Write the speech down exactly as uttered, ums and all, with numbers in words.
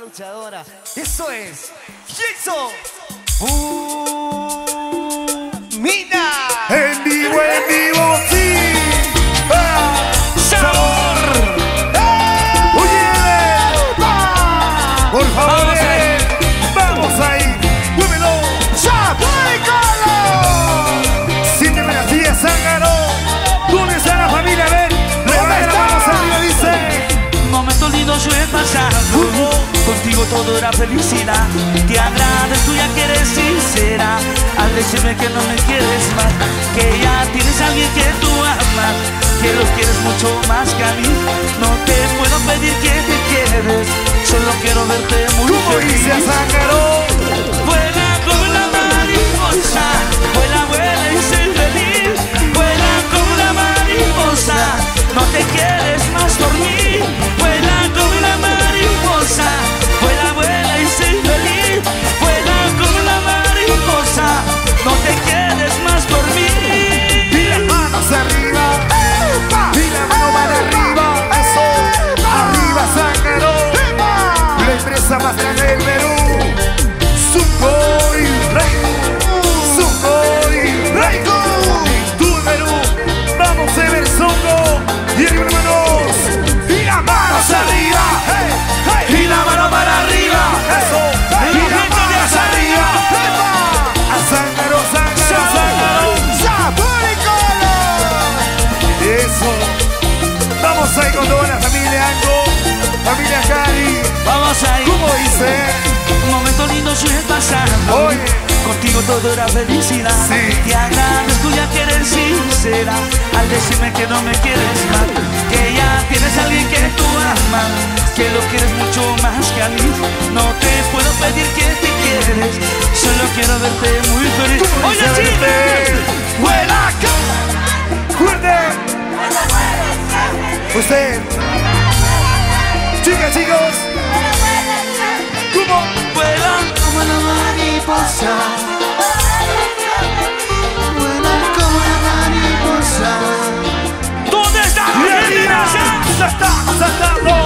luchadora. Eso es Jason uh, Mina. En vivo, en vivo, sí. ¡Ah! ¡Sabor! ¡Eh! ¡Oye! ¡Ah! Por favor, eh. ¡Vamos ahí! ¡Muévelo! ¡Chapaico! Siete García Zángaro. ¿Dónde está la familia? A ver, levanta la mano arriba, dice. Momentos lindos yo he pasado, contigo todo era felicidad. Te agradezco ya que eres sincera al decirme que no me quieres más, que ya tienes a alguien que tú amas, que lo quieres mucho más que a mí. No te puedo pedir que te quedes, solo quiero verte muy ¿Cómo feliz. dice a Zángaro? Vuela como una mariposa, vuela, vuela y soy feliz. Vuela como una mariposa, no te quedes más por mí. Vuela como una mariposa, vuela, vuela y soy feliz. Vuela como una mariposa, no te quedes más por mí. Y las manos arriba, y la mano para arriba, eso, arriba Zángaro, la empresa más grande del Perú, Sukhoi Raico, Sukhoi Raico, en tu Perú, vamos a ver Zongo, y arriba las manos, y las manos arriba, hey, hey, y la mano para arriba, eso, y las manos arriba, a Zángaro, Zángaro, Zángaro, eso, vamos ahí con toda la familia Ango, familia Cari, Vamos ahí. ¿cómo dice? Momentos lindos yo he pasado, Oye. contigo todo era felicidad. Sí. Te agradezco ya que eres sincera al decirme que no me quieres más, que ya tienes a alguien que tú amas, que lo quieres mucho más que a mí. No te puedo pedir que te quedes, solo quiero verte muy feliz. ¿Cómo Oye, dice? chicos, ¡Vuela! ¡Fuerte! Usted. Chicas, chicos. ¿Cómo? vuela como una mariposa, vuela como una mariposa. ¿Dónde está la Y gente? arriba. ¡Salta, saltando!